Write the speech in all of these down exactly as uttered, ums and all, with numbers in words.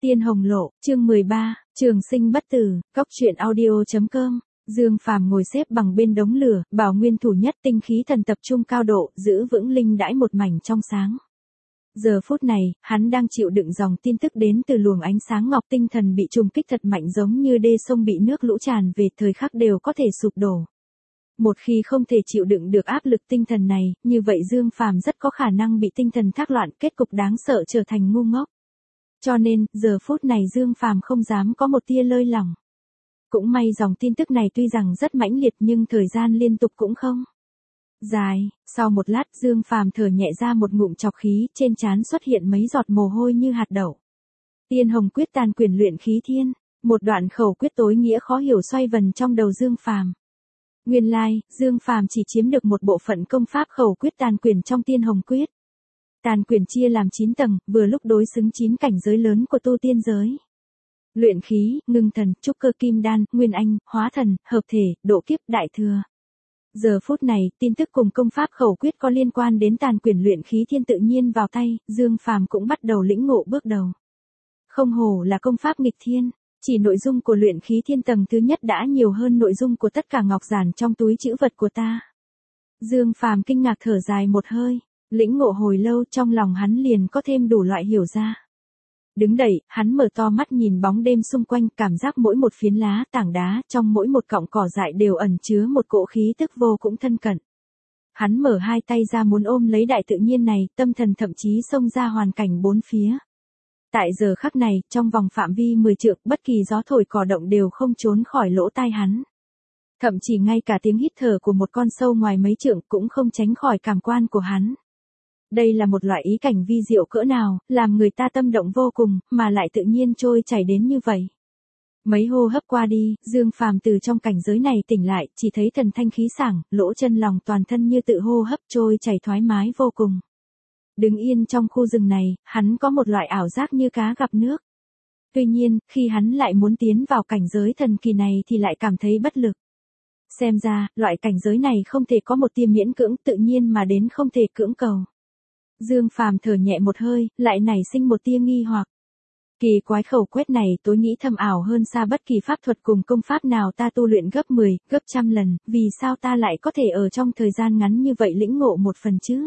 Tiên Hồng Lộ, chương mười ba, Trường Sinh Bất Tử, Cốc truyện audio chấm com. Dương Phàm ngồi xếp bằng bên đống lửa, bảo nguyên thủ nhất tinh khí thần tập trung cao độ, giữ vững linh đãi một mảnh trong sáng. Giờ phút này, hắn đang chịu đựng dòng tin tức đến từ luồng ánh sáng ngọc, tinh thần bị trùng kích thật mạnh giống như đê sông bị nước lũ tràn về, thời khắc đều có thể sụp đổ. Một khi không thể chịu đựng được áp lực tinh thần này, như vậy Dương Phàm rất có khả năng bị tinh thần thác loạn, kết cục đáng sợ trở thành ngu ngốc. Cho nên, giờ phút này Dương Phàm không dám có một tia lơi lỏng. Cũng may dòng tin tức này tuy rằng rất mãnh liệt nhưng thời gian liên tục cũng không dài. Sau một lát Dương Phàm thở nhẹ ra một ngụm trọc khí, trên trán xuất hiện mấy giọt mồ hôi như hạt đậu. Tiên Hồng quyết tàn quyền luyện khí thiên, một đoạn khẩu quyết tối nghĩa khó hiểu xoay vần trong đầu Dương Phàm. Nguyên lai, Dương Phàm chỉ chiếm được một bộ phận công pháp khẩu quyết tàn quyền trong Tiên Hồng quyết. Tàn quyền chia làm chín tầng, vừa lúc đối xứng chín cảnh giới lớn của tu tiên giới. Luyện khí, ngưng thần, trúc cơ, kim đan, nguyên anh, hóa thần, hợp thể, độ kiếp, đại thừa. Giờ phút này, tin tức cùng công pháp khẩu quyết có liên quan đến tàn quyền luyện khí thiên tự nhiên vào tay, Dương Phàm cũng bắt đầu lĩnh ngộ bước đầu. Không hổ là công pháp nghịch thiên, chỉ nội dung của luyện khí thiên tầng thứ nhất đã nhiều hơn nội dung của tất cả ngọc giản trong túi trữ vật của ta. Dương Phàm kinh ngạc thở dài một hơi, lĩnh ngộ hồi lâu trong lòng hắn liền có thêm đủ loại hiểu ra. Đứng đậy, hắn mở to mắt nhìn bóng đêm xung quanh, cảm giác mỗi một phiến lá, tảng đá, trong mỗi một cọng cỏ dại đều ẩn chứa một cỗ khí tức vô cùng thân cận. Hắn mở hai tay ra muốn ôm lấy đại tự nhiên này, tâm thần thậm chí xông ra hoàn cảnh bốn phía. Tại giờ khắc này, trong vòng phạm vi mười trượng, bất kỳ gió thổi cỏ động đều không trốn khỏi lỗ tai hắn. Thậm chí ngay cả tiếng hít thở của một con sâu ngoài mấy trượng cũng không tránh khỏi cảm quan của hắn. Đây là một loại ý cảnh vi diệu cỡ nào, làm người ta tâm động vô cùng, mà lại tự nhiên trôi chảy đến như vậy. Mấy hô hấp qua đi, Dương Phàm từ trong cảnh giới này tỉnh lại, chỉ thấy thần thanh khí sảng, lỗ chân lòng toàn thân như tự hô hấp trôi chảy thoải mái vô cùng. Đứng yên trong khu rừng này, hắn có một loại ảo giác như cá gặp nước. Tuy nhiên, khi hắn lại muốn tiến vào cảnh giới thần kỳ này thì lại cảm thấy bất lực. Xem ra, loại cảnh giới này không thể có một tia miễn cưỡng, tự nhiên mà đến không thể cưỡng cầu. Dương Phàm thở nhẹ một hơi, lại nảy sinh một tia nghi hoặc. Kỳ quái khẩu quyết này tối nghĩ thâm ảo hơn xa bất kỳ pháp thuật cùng công pháp nào ta tu luyện gấp mười, gấp trăm lần, vì sao ta lại có thể ở trong thời gian ngắn như vậy lĩnh ngộ một phần chứ?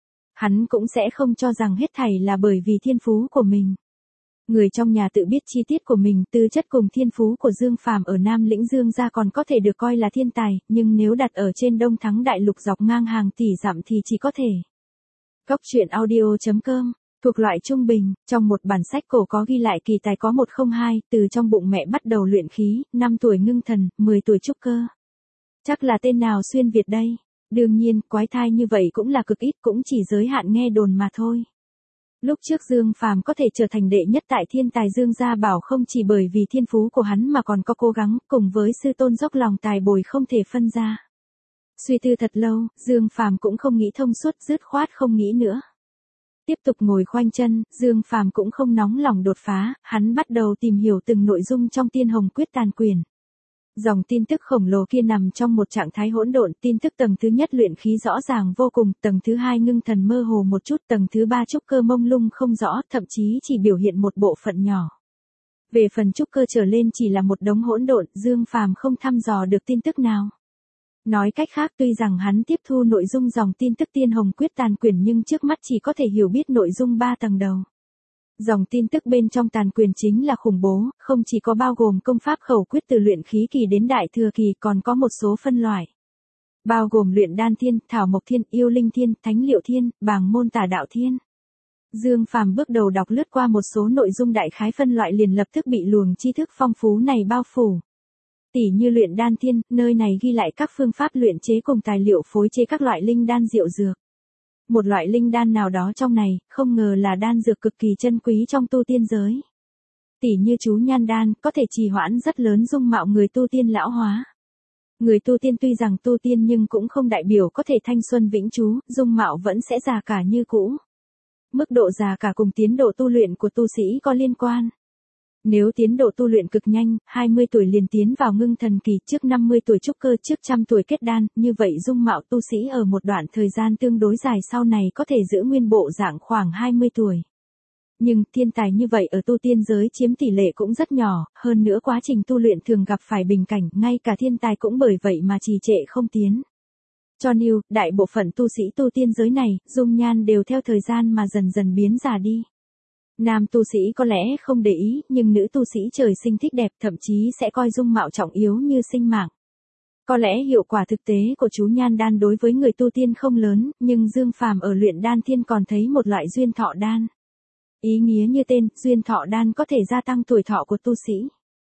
Hắn cũng sẽ không cho rằng hết thảy là bởi vì thiên phú của mình. Người trong nhà tự biết chi tiết của mình, tư chất cùng thiên phú của Dương Phàm ở Nam Lĩnh Dương gia còn có thể được coi là thiên tài, nhưng nếu đặt ở trên Đông Thắng Đại Lục dọc ngang hàng tỷ dặm thì chỉ có thể. Cốc truyện audio chấm com, thuộc loại trung bình, trong một bản sách cổ có ghi lại kỳ tài có một không hai, từ trong bụng mẹ bắt đầu luyện khí, năm tuổi ngưng thần, mười tuổi trúc cơ. Chắc là tên nào xuyên Việt đây? Đương nhiên, quái thai như vậy cũng là cực ít, cũng chỉ giới hạn nghe đồn mà thôi. Lúc trước Dương Phàm có thể trở thành đệ nhất tại thiên tài Dương gia bảo không chỉ bởi vì thiên phú của hắn mà còn có cố gắng, cùng với sư tôn dốc lòng tài bồi không thể phân ra. Suy tư thật lâu, Dương Phàm cũng không nghĩ thông suốt, dứt khoát không nghĩ nữa. Tiếp tục ngồi khoanh chân, Dương Phàm cũng không nóng lòng đột phá, hắn bắt đầu tìm hiểu từng nội dung trong Tiên Hồng quyết tàn quyền. Dòng tin tức khổng lồ kia nằm trong một trạng thái hỗn độn, tin tức tầng thứ nhất luyện khí rõ ràng vô cùng, tầng thứ hai ngưng thần mơ hồ một chút, tầng thứ ba trúc cơ mông lung không rõ, thậm chí chỉ biểu hiện một bộ phận nhỏ. Về phần trúc cơ trở lên chỉ là một đống hỗn độn, Dương Phàm không thăm dò được tin tức nào. Nói cách khác, tuy rằng hắn tiếp thu nội dung dòng tin tức Tiên Hồng quyết tàn quyền nhưng trước mắt chỉ có thể hiểu biết nội dung ba tầng đầu. Dòng tin tức bên trong tàn quyền chính là khủng bố, không chỉ có bao gồm công pháp khẩu quyết từ luyện khí kỳ đến đại thừa kỳ, còn có một số phân loại. Bao gồm luyện đan thiên, thảo mộc thiên, yêu linh thiên, thánh liệu thiên, bàng môn tà đạo thiên. Dương Phàm bước đầu đọc lướt qua một số nội dung đại khái phân loại liền lập tức bị luồng tri thức phong phú này bao phủ. Tỷ như luyện đan thiên, nơi này ghi lại các phương pháp luyện chế cùng tài liệu phối chế các loại linh đan diệu dược. Một loại linh đan nào đó trong này, không ngờ là đan dược cực kỳ chân quý trong tu tiên giới. Tỷ như chú nhan đan, có thể trì hoãn rất lớn dung mạo người tu tiên lão hóa. Người tu tiên tuy rằng tu tiên nhưng cũng không đại biểu có thể thanh xuân vĩnh trú, dung mạo vẫn sẽ già cả như cũ. Mức độ già cả cùng tiến độ tu luyện của tu sĩ có liên quan. Nếu tiến độ tu luyện cực nhanh, hai mươi tuổi liền tiến vào ngưng thần kỳ, trước năm mươi tuổi trúc cơ, trước trăm tuổi kết đan, như vậy dung mạo tu sĩ ở một đoạn thời gian tương đối dài sau này có thể giữ nguyên bộ dạng khoảng hai mươi tuổi. Nhưng thiên tài như vậy ở tu tiên giới chiếm tỷ lệ cũng rất nhỏ, hơn nữa quá trình tu luyện thường gặp phải bình cảnh, ngay cả thiên tài cũng bởi vậy mà trì trệ không tiến. Cho nên, đại bộ phận tu sĩ tu tiên giới này, dung nhan đều theo thời gian mà dần dần biến già đi. Nam tu sĩ có lẽ không để ý, nhưng nữ tu sĩ trời sinh thích đẹp, thậm chí sẽ coi dung mạo trọng yếu như sinh mạng. Có lẽ hiệu quả thực tế của chú nhan đan đối với người tu tiên không lớn, nhưng Dương Phàm ở luyện đan thiên còn thấy một loại duyên thọ đan. Ý nghĩa như tên, duyên thọ đan có thể gia tăng tuổi thọ của tu sĩ.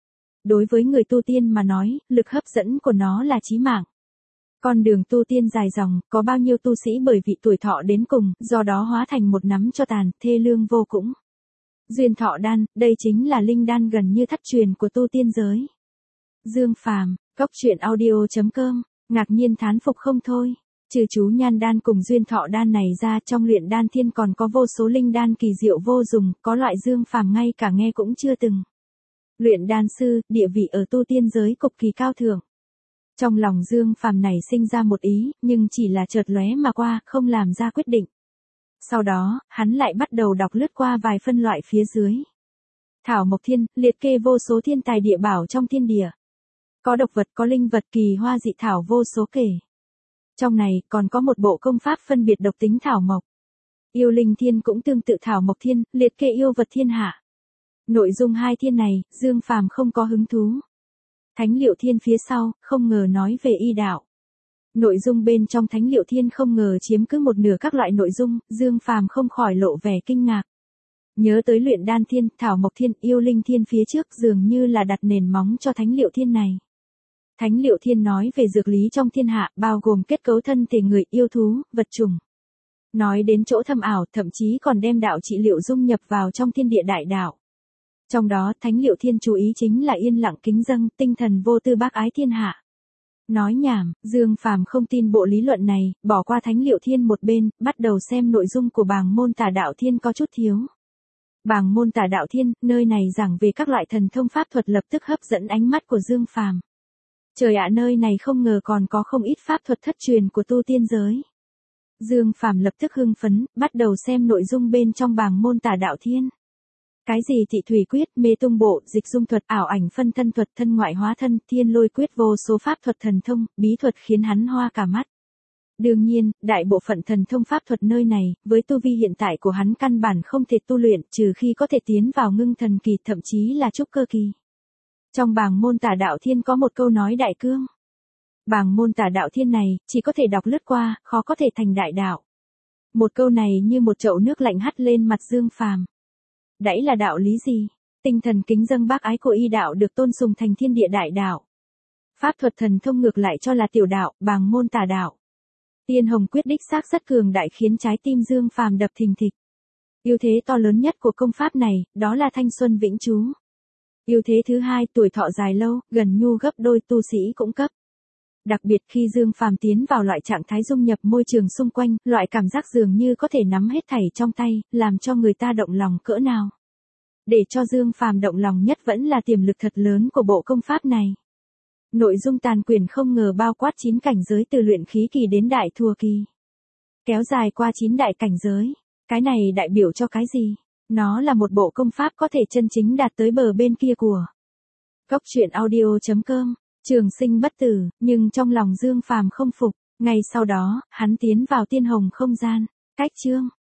Đối với người tu tiên mà nói, lực hấp dẫn của nó là chí mạng. Con đường tu tiên dài dòng, có bao nhiêu tu sĩ bởi vì tuổi thọ đến cùng, do đó hóa thành một nắm tro tàn, thê lương vô cùng. Duyên thọ đan, đây chính là linh đan gần như thất truyền của tu tiên giới. Dương Phàm, Cốc Truyện Audio chấm com, ngạc nhiên thán phục không thôi. Trừ chú nhan đan cùng duyên thọ đan này ra, trong luyện đan thiên còn có vô số linh đan kỳ diệu vô dùng, có loại Dương Phàm ngay cả nghe cũng chưa từng. Luyện đan sư, địa vị ở tu tiên giới cực kỳ cao thượng. Trong lòng Dương Phàm này sinh ra một ý, nhưng chỉ là chợt lóe mà qua, không làm ra quyết định. Sau đó, hắn lại bắt đầu đọc lướt qua vài phân loại phía dưới. Thảo Mộc Thiên, liệt kê vô số thiên tài địa bảo trong thiên địa. Có độc vật, có linh vật, kỳ hoa dị thảo vô số kể. Trong này, còn có một bộ công pháp phân biệt độc tính thảo mộc. Yêu linh thiên cũng tương tự Thảo Mộc Thiên, liệt kê yêu vật thiên hạ. Nội dung hai thiên này, Dương Phàm không có hứng thú. Thánh Liệu Thiên phía sau, không ngờ nói về y đạo. Nội dung bên trong Thánh Liệu Thiên không ngờ chiếm cứ một nửa các loại nội dung, Dương Phàm không khỏi lộ vẻ kinh ngạc. Nhớ tới luyện đan thiên, Thảo Mộc Thiên, yêu linh thiên phía trước dường như là đặt nền móng cho Thánh Liệu Thiên này. Thánh Liệu Thiên nói về dược lý trong thiên hạ, bao gồm kết cấu thân thể người, yêu thú, vật trùng. Nói đến chỗ thâm ảo, thậm chí còn đem đạo trị liệu dung nhập vào trong thiên địa đại đạo. Trong đó, Thánh Liệu Thiên chú ý chính là yên lặng kính dâng, tinh thần vô tư bác ái thiên hạ. Nói nhảm, Dương Phàm không tin bộ lý luận này, bỏ qua Thánh Liệu Thiên một bên, bắt đầu xem nội dung của bảng môn Tà Đạo Thiên có chút thiếu. Bảng môn Tà Đạo Thiên, nơi này giảng về các loại thần thông pháp thuật lập tức hấp dẫn ánh mắt của Dương Phàm. Trời ạ, nơi này không ngờ còn có không ít pháp thuật thất truyền của tu tiên giới. Dương Phàm lập tức hưng phấn, bắt đầu xem nội dung bên trong bảng môn Tà Đạo Thiên. Cái gì thị thủy quyết, mê tung bộ, dịch dung thuật, ảo ảnh phân thân thuật, thân ngoại hóa thân, thiên lôi quyết, vô số pháp thuật thần thông, bí thuật khiến hắn hoa cả mắt. Đương nhiên, đại bộ phận thần thông pháp thuật nơi này, với tu vi hiện tại của hắn căn bản không thể tu luyện, trừ khi có thể tiến vào ngưng thần kỳ, thậm chí là trúc cơ kỳ. Trong bảng môn Tà Đạo Thiên có một câu nói đại cương. Bảng môn Tà Đạo Thiên này, chỉ có thể đọc lướt qua, khó có thể thành đại đạo. Một câu này như một chậu nước lạnh hắt lên mặt Dương Phàm. Đẫy là đạo lý gì? Tinh thần kính dâng bác ái của y đạo được tôn sùng thành thiên địa đại đạo. Pháp thuật thần thông ngược lại cho là tiểu đạo, bảng môn tà đạo. Tiên Hồng Quyết đích xác rất cường đại khiến trái tim Dương Phàm đập thình thịch. Ưu thế to lớn nhất của công pháp này, đó là thanh xuân vĩnh trú. Ưu thế thứ hai, tuổi thọ dài lâu, gần nhu gấp đôi tu sĩ cũng cấp. Đặc biệt khi Dương Phàm tiến vào loại trạng thái dung nhập môi trường xung quanh, loại cảm giác dường như có thể nắm hết thảy trong tay, làm cho người ta động lòng cỡ nào. Để cho Dương Phàm động lòng nhất vẫn là tiềm lực thật lớn của bộ công pháp này. Nội dung tàn quyền không ngờ bao quát chín cảnh giới từ luyện khí kỳ đến đại thừa kỳ. Kéo dài qua chín đại cảnh giới. Cái này đại biểu cho cái gì? Nó là một bộ công pháp có thể chân chính đạt tới bờ bên kia của. Cốc Truyện Audio chấm com, trường sinh bất tử, nhưng trong lòng Dương Phàm không phục. Ngay sau đó, hắn tiến vào tiên hồng không gian. Cách chương.